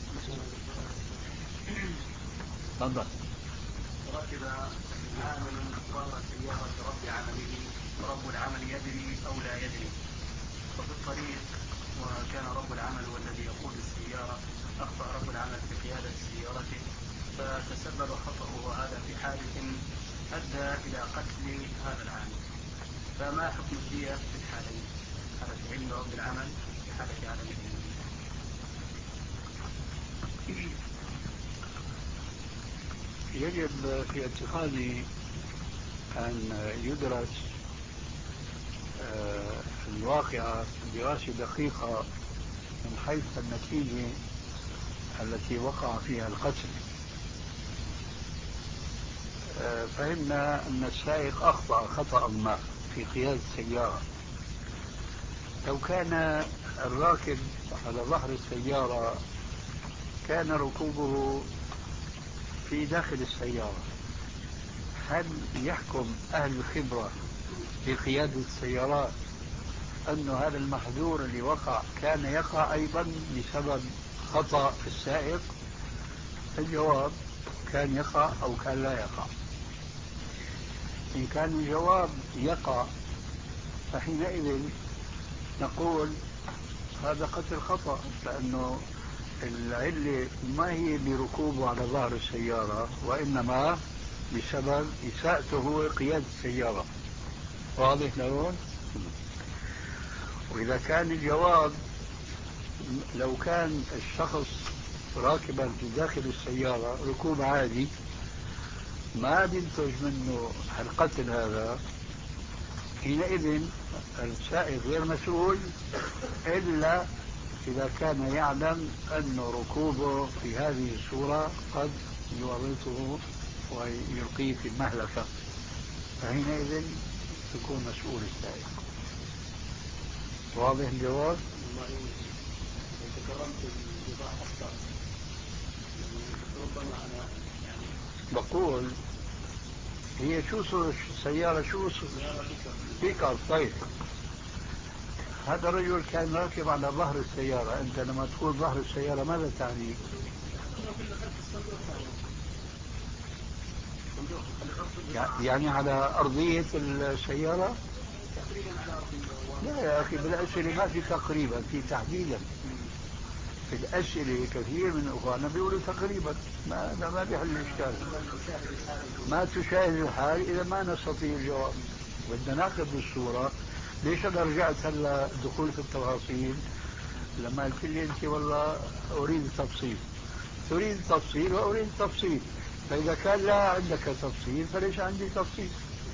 تفضل. ركب عامل ظهر سيارة رب عمله ورب العمل يدري أو لا يدري، وفي الطريق وكان رب العمل هو الذي يقود السيارة، أخطأ رب العمل في قيادة سيارته فتسبب خطأه هذا في حادث أدى إلى قتل هذا العامل، فما حكم الدية في الحالين، حالة علم رب العمل في حالة عدم علمه؟ يجب في اعتقادي أن يدرس الواقعة دراسة دقيقة من حيث النتيجة التي وقع فيها القتل. فهمنا أن السائق أخطأ خطأ ما في قيادة السيارة. لو كان الراكب على ظهر السيارة كان ركوبه في داخل السيارة، هل يحكم أهل الخبرة في قيادة السيارات أن هذا المحذور اللي وقع كان يقع أيضا بسبب خطأ السائق؟ الجواب كان يقع أو كان لا يقع. إن كان الجواب يقع فحينئذ نقول هذا قتل خطأ، لأنه العلة ما هي بركوبه على ظهر السيارة، وإنما بسبب إساءته قيادة السيارة. واضح لون؟ وإذا كان الجواب لو كان الشخص راكبا في داخل السيارة ركوب عادي ما بينتج منه القتل هذا، حينئذ السائق غير مسؤول إلا إذا كان يعلم أن ركوبه في هذه الصورة قد يورطه ويلقيه في المهلكة، فحينئذ يكون مسؤول السائق. واضح الجواب؟ بقول هي شو صورة السيارة؟ شو بيك اب. طيب هذا الرجل كان راكب على ظهر السيارة. أنت لما تقول ظهر السيارة ماذا تعني؟ يعني على أرضية السيارة؟ لا يا أخي بالأسئلة ما في تقريبا، في تحديدا. في الأسئلة كثير من أخواننا بيقولوا تقريبا. ما هذا ما بيحل الإشكال. ما تشاهد الحال إذا ما نستطيع الجواب. بدنا ناخذ بالصورة. ليش أنا رجعت هلا الدخول في التفاصيل لما قلت لي أنت والله أريد التفصيل. تريد التفصيل وأريد التفصيل. فإذا كان لا عندك تفصيل فليش عندي تفصيل؟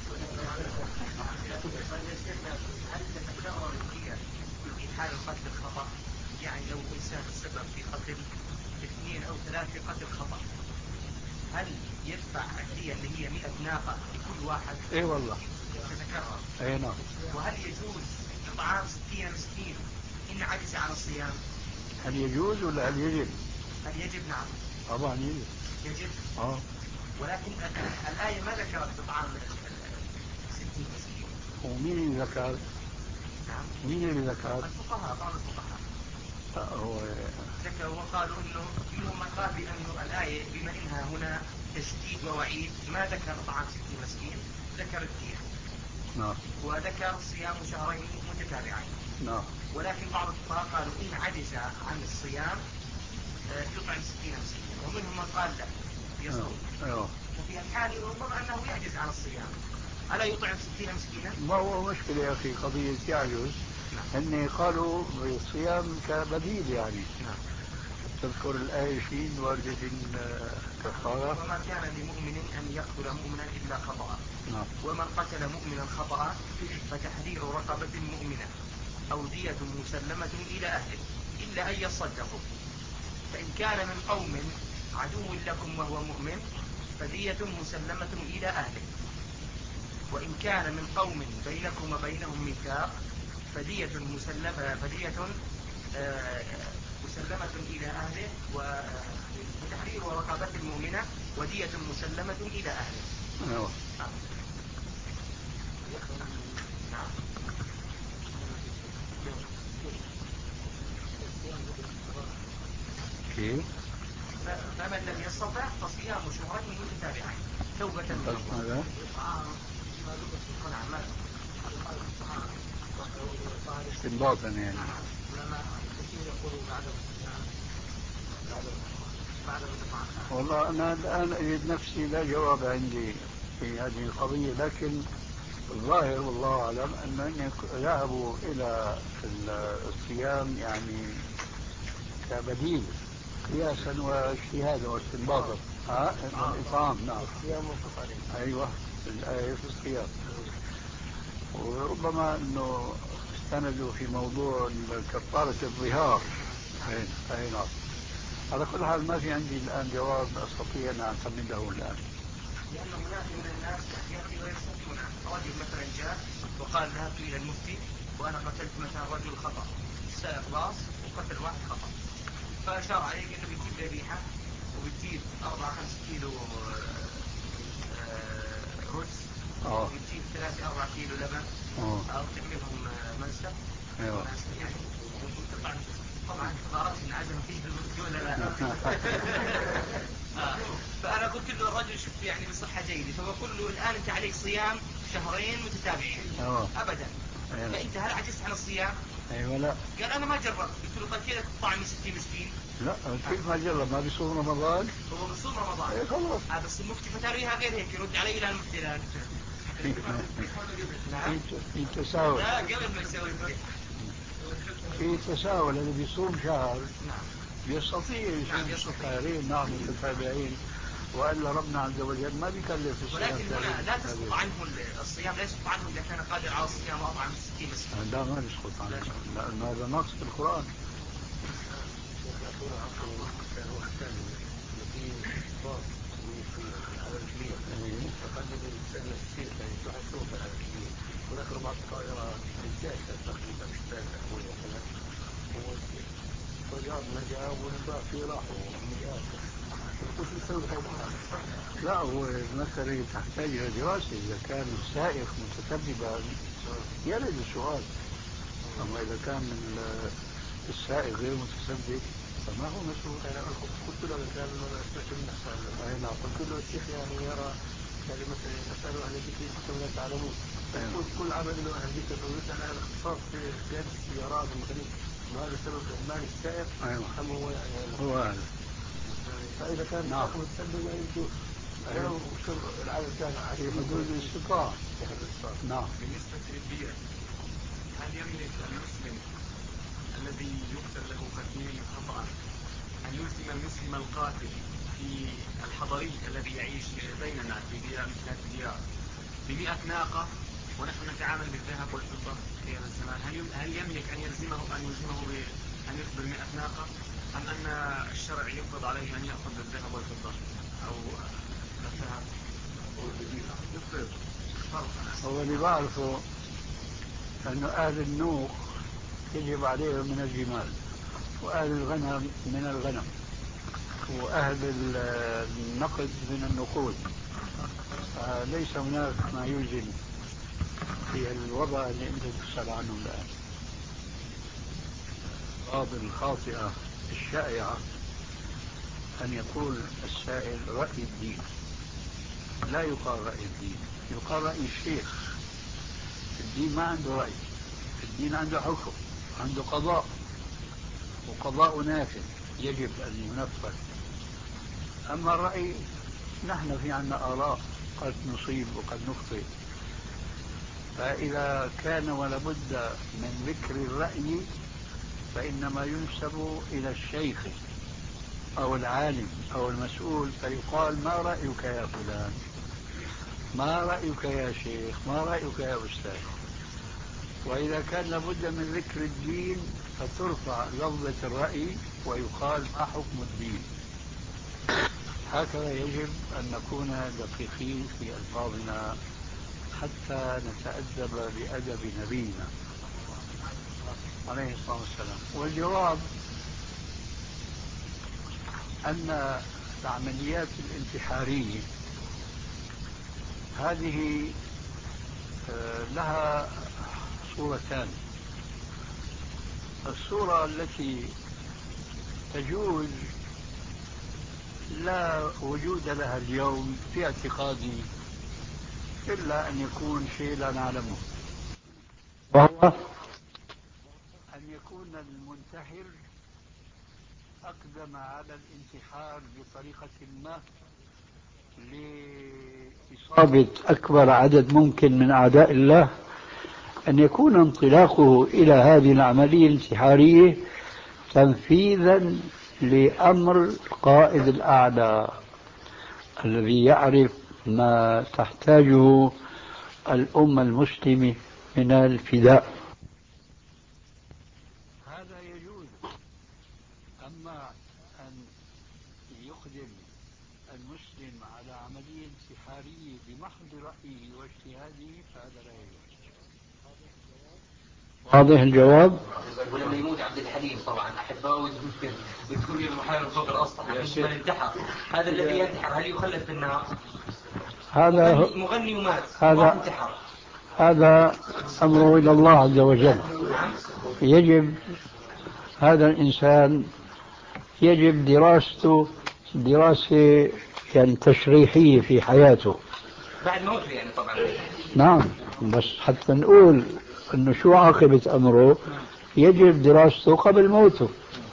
في حال القتل الخطأ، يعني لو إنسان تسبب في قتل اثنين أو ثلاثة في قتل خطأ، هل يدفع الدية اللي هي مئة ناقة لكل واحد؟ إيه والله تتكرر. أي نعم. وهل يجوز إطعام ستين مسكين إن عجز عن الصيام؟ هل يجوز ولا هل يجب؟ هل يجب؟ نعم طبعا يجب. يجب. آه. ولكن الآية ما ذكرت إطعام ستين مسكين. ومين اللي ذكر؟ نعم. مين اللي ذكر؟ الفقهاء، بعض الفقهاء هو ذكروا وقالوا انه منهم من قال بانه الايه بما انها هنا تشديد ووعيد ما ذكر طعام ستين مسكين، ذكر الدية. نعم. وذكر صيام شهرين متتابعين. نعم. ولكن بعض الفقهاء قالوا ان عجز عن الصيام يطعم ستين مسكين، ومنهم من قال لا يصوم. أيوه. ففي الحال ربما انه يعجز عن الصيام، الا يطعم ستين مسكينا؟ ما هو مشكلة يا أخي قضية يعجز. هن قالوا بالصيام كبديل يعني. نعم. تذكر الآية شيء واردة كفارة. وما كان لمؤمن أن يقتل مؤمنا إلا خطأ. نعم. ومن قتل مؤمنا خطأ فتحرير رقبة مؤمنة أو دية مسلمة إلى أهله إلا أن يصدقوا. فإن كان من قوم عدو لكم وهو مؤمن فدية مسلمة إلى أهله. وإن كان من قوم بينكم وبينهم ميثاق فدية مسلمة فدية آه مسلمة إلى أهله وتحرير رقبة مؤمنة ودية مسلمة إلى أهله. أيوه. نعم. كيف؟ فمن لم يستطع فصيام شهرين متتابعين توبة من الله. استنباطا يعني. والله أنا الآن أجد نفسي لا جواب عندي في هذه القضية، لكن الظاهر والله أعلم أنهم ذهبوا إلى الصيام يعني كبديل قياسا واجتهادا واستنباطا. ها الإطعام. نعم. أيوة الآية في الصيام. وربما أنه استندوا في موضوع كفارة الظهار. أي نعم. على كل حال ما في عندي الآن جواب أستطيع أن أعتمده الآن. لأنه يأتي من الناس يأتي ويستفتون. رجل مثلا جاء وقال ذهبت إلى المفتي وأنا قتلت مثلا رجل خطأ سائق باص وقتل واحد خطأ، فأشار عليك أنه بيجيب ذبيحة وبتجيب أربعة خمس كيلو رز وبتجيب ثلاثة أربعة كيلو لبن أو تعملهم منسف. أيوة. يعني طبعا طبعا ما أعرفش إن عزم فيه المفتي ولا لا. فأنا قلت له الرجل شفت يعني بصحة جيدة، فبقول له الآن أنت عليك صيام شهرين متتابعين. أوه. أبدا. أيوة. فأنت هل عجزت عن الصيام؟ أيوة لا. قال أنا ما جربت. قلت له طيب كذا تطعم ستين مسكين؟ لا كيف ما جرب؟ ما بيصوم رمضان؟ هو بيصوم رمضان. ايه خلاص. هذا بس المفتي فتاويها غير هيك، يرد علي الآن المفتي الآن. نعم. في تساؤل. لا قبل ما يسوي في تساؤل اللي بيصوم شهر. نعم. بيستطيع يصوم شهرين نعم متتابعين، والا ربنا عز وجل ما بيكلف الصيام. ولكن هنا لا تسقط عنه الصيام، لا يسقط عنه اذا كان قادر على الصيام واطعم ستين مسكين. لا ما يسقط عنه لانه هذا نص في القران. وذكروا بعض الطائرات الجائزة تقريبا ثلاثة أو مثلا والطيار نجا في راحة لا هو المسألة تحتاج إلى دراسة. إذا كان السائق متسببا يرد السؤال، أما إذا كان السائق غير متسبب فما هو مسؤول. قلت له كان قلت له الشيخ يعني يرى يعني مثلا يسأل أهل الذكر كنتم لا تعلمون، يقول كل عمل له أهل الذكر ويسأل عن الاختصاص في قيادة السيارات المدنية، وهذا سبب إهمال السائق أم هو يعني هو هذا. فإذا كان نعم. متسبب يجوز ولو العدد كان في حدود الاستطاعة. نعم. بالنسبة للدية، هل يملك المسلم الذي يقتل له قتيل خطأ أن يلزم المسلم القاتل في الحضري الذي يعيش بيننا في ديار مثل هذه الديار بمئة ناقة ونحن نتعامل بالذهب والفضة في هذا الزمان، هل هل يملك أن يلزمه أن يلزمه بأن يقبل مئة ناقة أم أن الشرع يفرض عليه أن يأخذ بالذهب والفضة أو الذهب يفرض؟ هو اللي بعرفه أنه أهل النوق يجب عليهم من الجمال، وأهل الغنم من الغنم، وأهل النقد من النقود. ليس هناك ما يلزم في الوضع اللي أنت تسأل عنه الآن. بعض الخاطئة الشائعة أن يقول السائل رأي الدين. لا يقال رأي الدين، يقال رأي الشيخ. الدين ما عنده رأي، الدين عنده حكم، عنده قضاء، وقضاء نافذ يجب أن ينفذ. أما الرأي نحن في عنا آراء قد نصيب وقد نخطئ، فإذا كان ولابد من ذكر الرأي فإنما ينسب إلى الشيخ أو العالم أو المسؤول، فيقال ما رأيك يا فلان، ما رأيك يا شيخ، ما رأيك يا أستاذ. وإذا كان لابد من ذكر الدين فترفع لفظة الرأي ويقال ما حكم الدين. هكذا يجب أن نكون دقيقين في ألفاظنا حتى نتأدب بأدب نبينا عليه الصلاة والسلام. والجواب أن العمليات الانتحارية هذه لها صورتان. الصورة التي تجوز لا وجود لها اليوم في اعتقادي إلا أن يكون شيء لا نعلمه، وهو أن يكون المنتحر أقدم على الانتحار بطريقة ما لإصابة أكبر عدد ممكن من أعداء الله، أن يكون انطلاقه إلى هذه العملية الانتحارية تنفيذا لأمر القائد الأعلى الذي يعرف ما تحتاجه الأمة المسلمة من الفداء. هذا يجوز. أما أن يقدم المسلم على عملية انتحارية بمحض رأيه واجتهاده فهذا لا يجوز. واضح الجواب؟ ولما يموت عبد الحليم طبعا أحباء بتكون المحارب فوق الأسطح عندما ينتحر، هذا الذي ينتحر هل يخلد في النار؟ هذا مغني, مغني ومات هذا انتحر، هذا أمره إلى الله عز وجل. يجب هذا الإنسان يجب دراسته دراسة يعني تشريحية في حياته بعد موته يعني طبعا. نعم، بس حتى نقول أنه شو عاقبة أمره يجب دراسته قبل موته.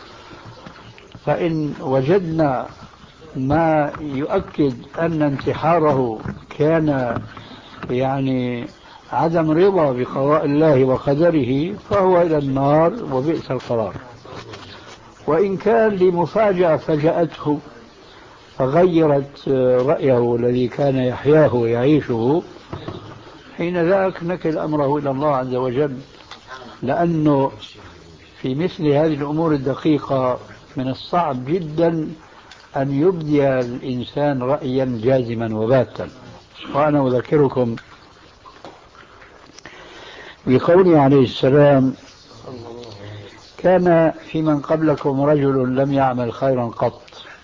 فإن وجدنا ما يؤكد أن انتحاره كان يعني عدم رضا بقضاء الله وقدره فهو إلى النار وبئس القرار. وإن كان لمفاجأة فجأته فغيرت رأيه الذي كان يحياه ويعيشه، حين ذاك نكل أمره إلى الله عز وجل، لأنه في مثل هذه الأمور الدقيقة من الصعب جدا أن يبدي الإنسان رأيا جازما وباتا. وأنا أذكركم بقوله عليه السلام كان في من قبلكم رجل لم يعمل خيرا قط،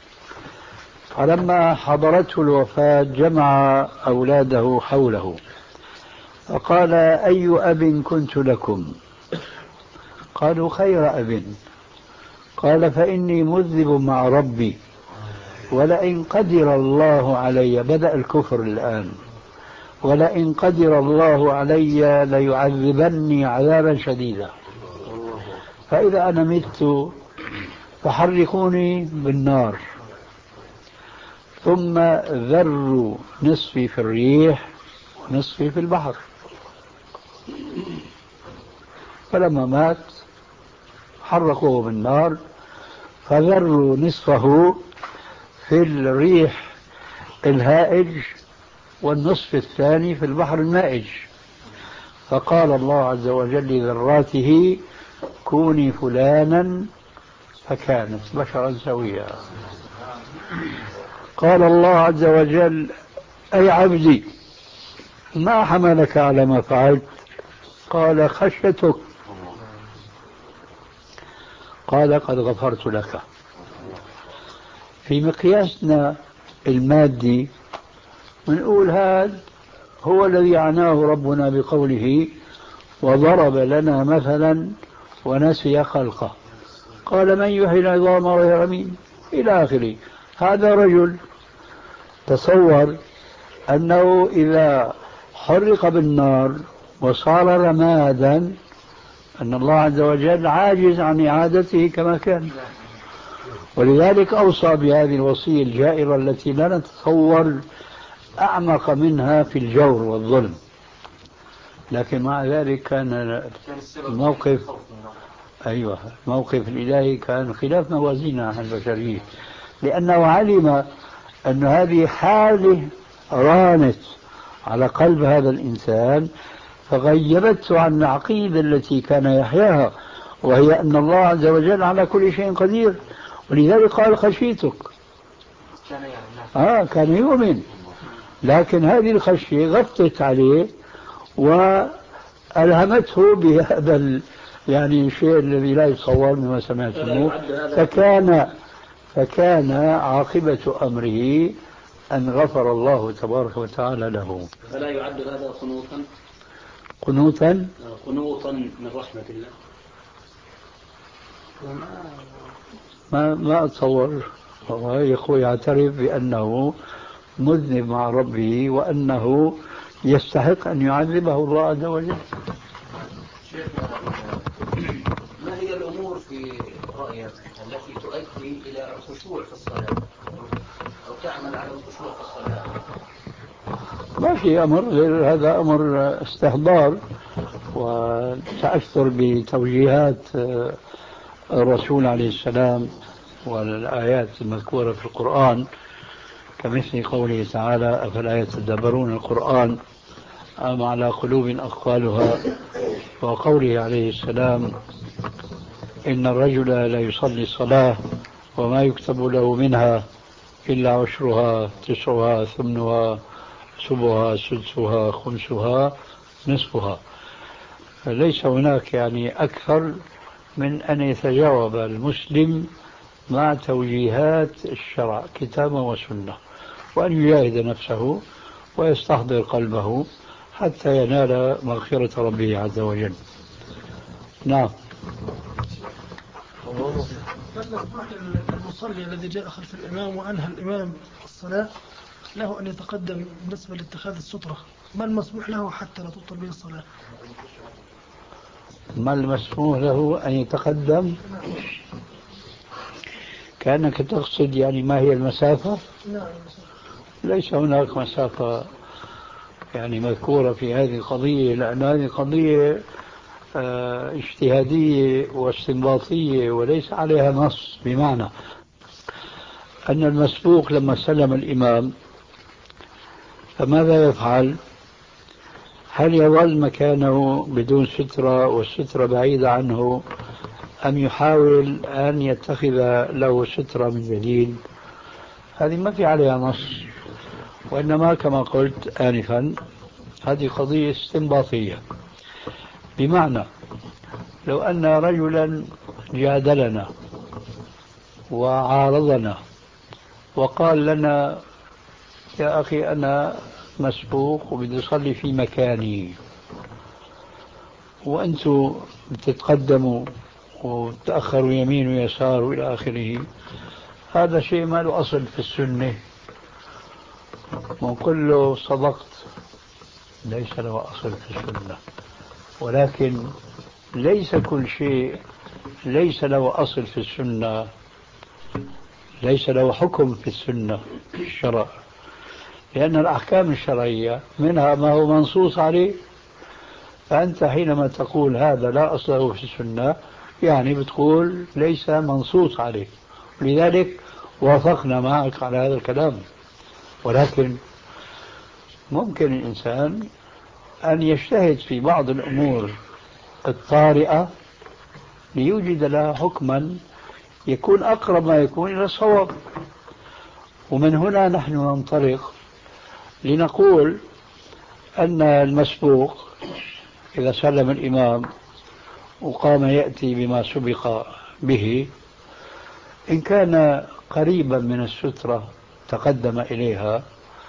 فلما حضرته الوفاة جمع أولاده حوله فقال: أي أب كنت لكم؟ قالوا: خير أب. قال: فإني مذنب مع ربي، ولئن قدر الله علي، بدأ الكفر الآن، ولئن قدر الله علي ليعذبني عذابا شديدا، فإذا أنا مت فحرقوني بالنار ثم ذروا نصفي في الريح ونصفي في البحر. فلما مات حرقوه بالنار فذروا نصفه في الريح الهائج والنصف الثاني في البحر المائج. فقال الله عز وجل لذراته: كوني فلانا، فكانت بشرا سويا. قال الله عز وجل: أي عبدي ما حملك على ما فعلت؟ قال: خشيتك. قال: قد غفرت لك. في مقياسنا المادي بنقول هذا هو الذي عناه ربنا بقوله: وضرب لنا مثلا ونسي خلقه، قال: من يحيي العظام وهي رميم، إلى آخره. هذا رجل تصور أنه إذا حرق بالنار وصار رمادا أن الله عز وجل عاجز عن إعادته كما كان، ولذلك أوصى بهذه الوصية الجائرة التي لا نتصور أعمق منها في الجور والظلم. لكن مع ذلك كان الموقف أيوة الموقف الإلهي كان خلاف موازينه عن البشرية، لأنه علم أن هذه حالة رانت على قلب هذا الإنسان فغيبته عن العقيدة التي كان يحياها، وهي أن الله عز وجل على كل شيء قدير. ولذلك قال: خشيتك. آه كان يؤمن، لكن هذه الخشية غطت عليه وألهمته بهذا يعني الشيء الذي لا يتصور مما سمعته. فكان فكان عاقبة أمره أن غفر الله تبارك وتعالى له. فلا يعد هذا قنوطا قنوطا قنوطا من رحمة الله؟ ما ما أتصور. هو يقول يعترف بأنه مذنب مع ربه وأنه يستحق أن يعذبه الله عز وجل. ما هي الأمور في رأيك التي تؤدي إلى الخشوع في الصلاة أو تعمل على الخشوع في الصلاة؟ ما في أمر غير هذا، أمر استحضار وتأثر بتوجيهات الرسول عليه السلام والآيات المذكورة في القرآن، كمثل قوله تعالى: أفلا يتدبرون القرآن أم على قلوب أقفالها، وقوله عليه السلام: إن الرجل لا يصلي الصلاة وما يكتب له منها إلا عشرها تسعها ثمنها سبها سدسها خمسها نصفها. فليس هناك يعني أكثر من أن يتجاوب المسلم مع توجيهات الشرع كتابا وسنة، وأن يجاهد نفسه ويستحضر قلبه حتى ينال مغفرة ربه عز وجل. نعم. المصلي الذي جاء خلف الإمام وأنهى الإمام الصلاة له أن يتقدم بالنسبة لاتخاذ السترة، ما المسموح له حتى لا تبطل به الصلاة؟ ما المسموح له أن يتقدم؟ كأنك تقصد يعني ما هي المسافة؟ نعم. ليس هناك مسافة يعني مذكورة في هذه القضية، لأن هذه قضية اه اجتهادية واستنباطية وليس عليها نص، بمعنى أن المسبوق لما سلم الإمام فماذا يفعل؟ هل يظل مكانه بدون سترة والسترة بعيدة عنه، أم يحاول أن يتخذ له سترة من جديد؟ هذه ما في عليها نص، وإنما كما قلت آنفا هذه قضية استنباطية. بمعنى لو أن رجلا جادلنا وعارضنا وقال لنا يا أخي أنا مسبوق وبدي أصلي في مكاني وأنتم بتتقدموا وتأخروا يمين ويسار وإلى آخره، هذا شيء ما له أصل في السنة. ونقول له صدقت، ليس له أصل في السنة، ولكن ليس كل شيء ليس له أصل في السنة ليس له حكم في السنة في الشرع، لأن الأحكام الشرعية منها ما هو منصوص عليه. فأنت حينما تقول هذا لا أصل له في السنة يعني بتقول ليس منصوص عليه، لذلك وافقنا معك على هذا الكلام. ولكن ممكن الإنسان أن يجتهد في بعض الأمور الطارئة ليوجد لها حكما يكون أقرب ما يكون إلى الصواب. ومن هنا نحن ننطلق لنقول أن المسبوق إذا سلم الإمام وقام يأتي بما سبق به، إن كان قريبا من السترة تقدم إليها،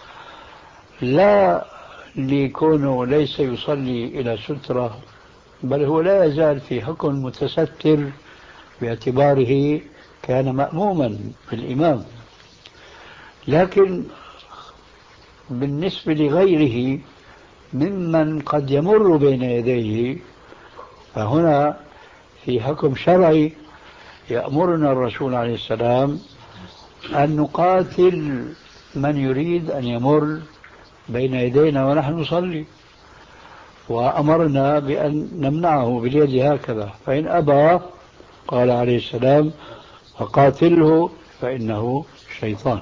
لا لكونه ليس يصلي إلى سترة، بل هو لا يزال في حكم متستر باعتباره كان مأموما بالإمام. لكن بالنسبة لغيره ممن قد يمر بين يديه، فهنا في حكم شرعي يأمرنا الرسول عليه السلام أن نقاتل من يريد أن يمر بين يدينا ونحن نصلي، وأمرنا بأن نمنعه باليد هكذا، فإن أبى قال عليه السلام فقاتله فإنه شيطان.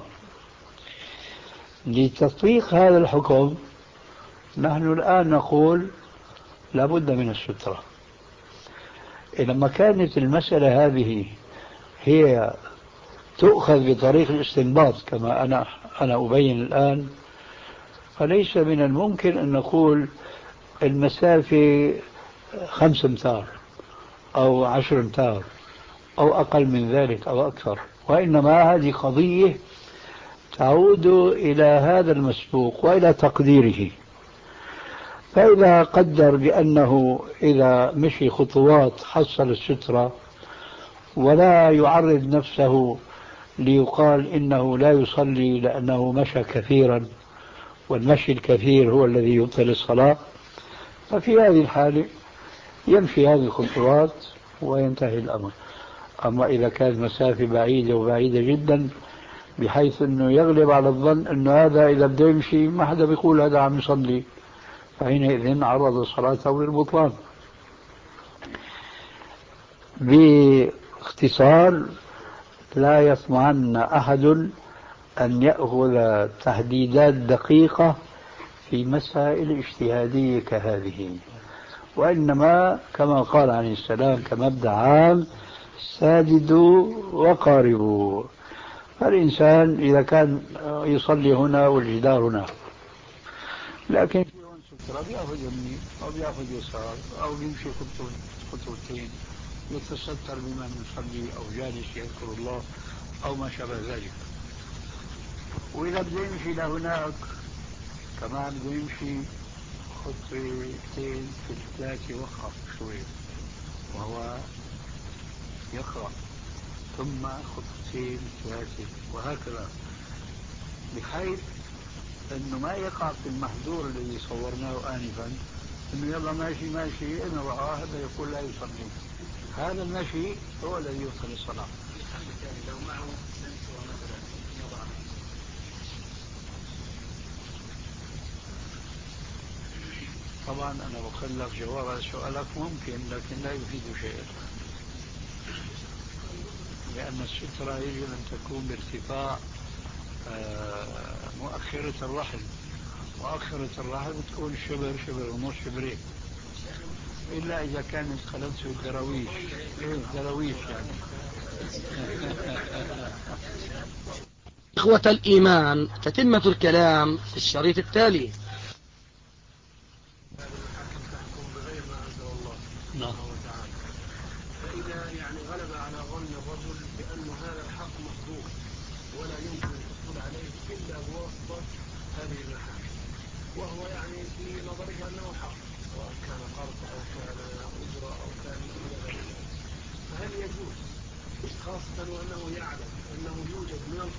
لتطبيق هذا الحكم نحن الآن نقول لابد من السترة. لما كانت المسألة هذه هي تؤخذ بطريق الاستنباط كما أنا أنا أبين الآن، فليس من الممكن أن نقول المسافة خمس أمتار أو عشر أمتار أو أقل من ذلك أو أكثر، وإنما هذه قضية تعود إلى هذا المسبوق وإلى تقديره. فإذا قدر بأنه إذا مشي خطوات حصل السترة ولا يعرض نفسه ليقال إنه لا يصلي لأنه مشى كثيرا، والمشي الكثير هو الذي يبطل الصلاة، ففي هذه الحالة يمشي هذه الخطوات وينتهي الأمر. أما إذا كانت مسافة بعيدة وبعيدة جدا بحيث أنه يغلب على الظن أنه هذا إذا بده يمشي ما حدا بيقول هذا عم يصلي، فحينئذ عرض صلاته للبطلان. باختصار، لا يطمعن أحد أن يأخذ تحديدات دقيقة في مسائل اجتهادية كهذه، وإنما كما قال عليه السلام كمبدأ عام ساددوا وقاربوا. فالإنسان إذا كان يصلي هنا والجدار هنا، لكن في هون سترة بيأخذ يمين أو بيأخذ يسار أو بيمشي خطوة خطوتين يتستر بمن يصلي أو جالس يذكر الله أو ما شابه ذلك. وإذا بده يمشي لهناك كمان بده يمشي خطوتين في الثلاثة وقف شوي وهو يقرأ، ثم خطوتين ثلاثة وهكذا، بحيث أنه ما يقع في المحظور الذي صورناه آنفا أنه يلا ماشي ماشي إن رأى هذا يقول لا يصلي. هذا المشي هو الذي يبطل الصلاة. لو معه سنسور مثلا يضع طبعا أنا بقول لك جواب على سؤالك ممكن، لكن لا يفيد شيئا، لأن السترة يجب أن تكون بارتفاع مؤخرة الرحل، مؤخرة الرحل تكون شبر شبر ونص شبرين، إلا إذا كانت خلته الدراويش. إيه الدراويش يعني. إخوة الإيمان، تتمة الكلام في الشريط التالي. الحاكم تحكم بغير ما أنزل الله نعم. سبحانه وتعالى، فإذا يعني غلب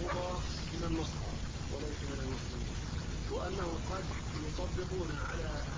مضاف من النصارى وليس من المسلمين، وأنه قد يطبقون على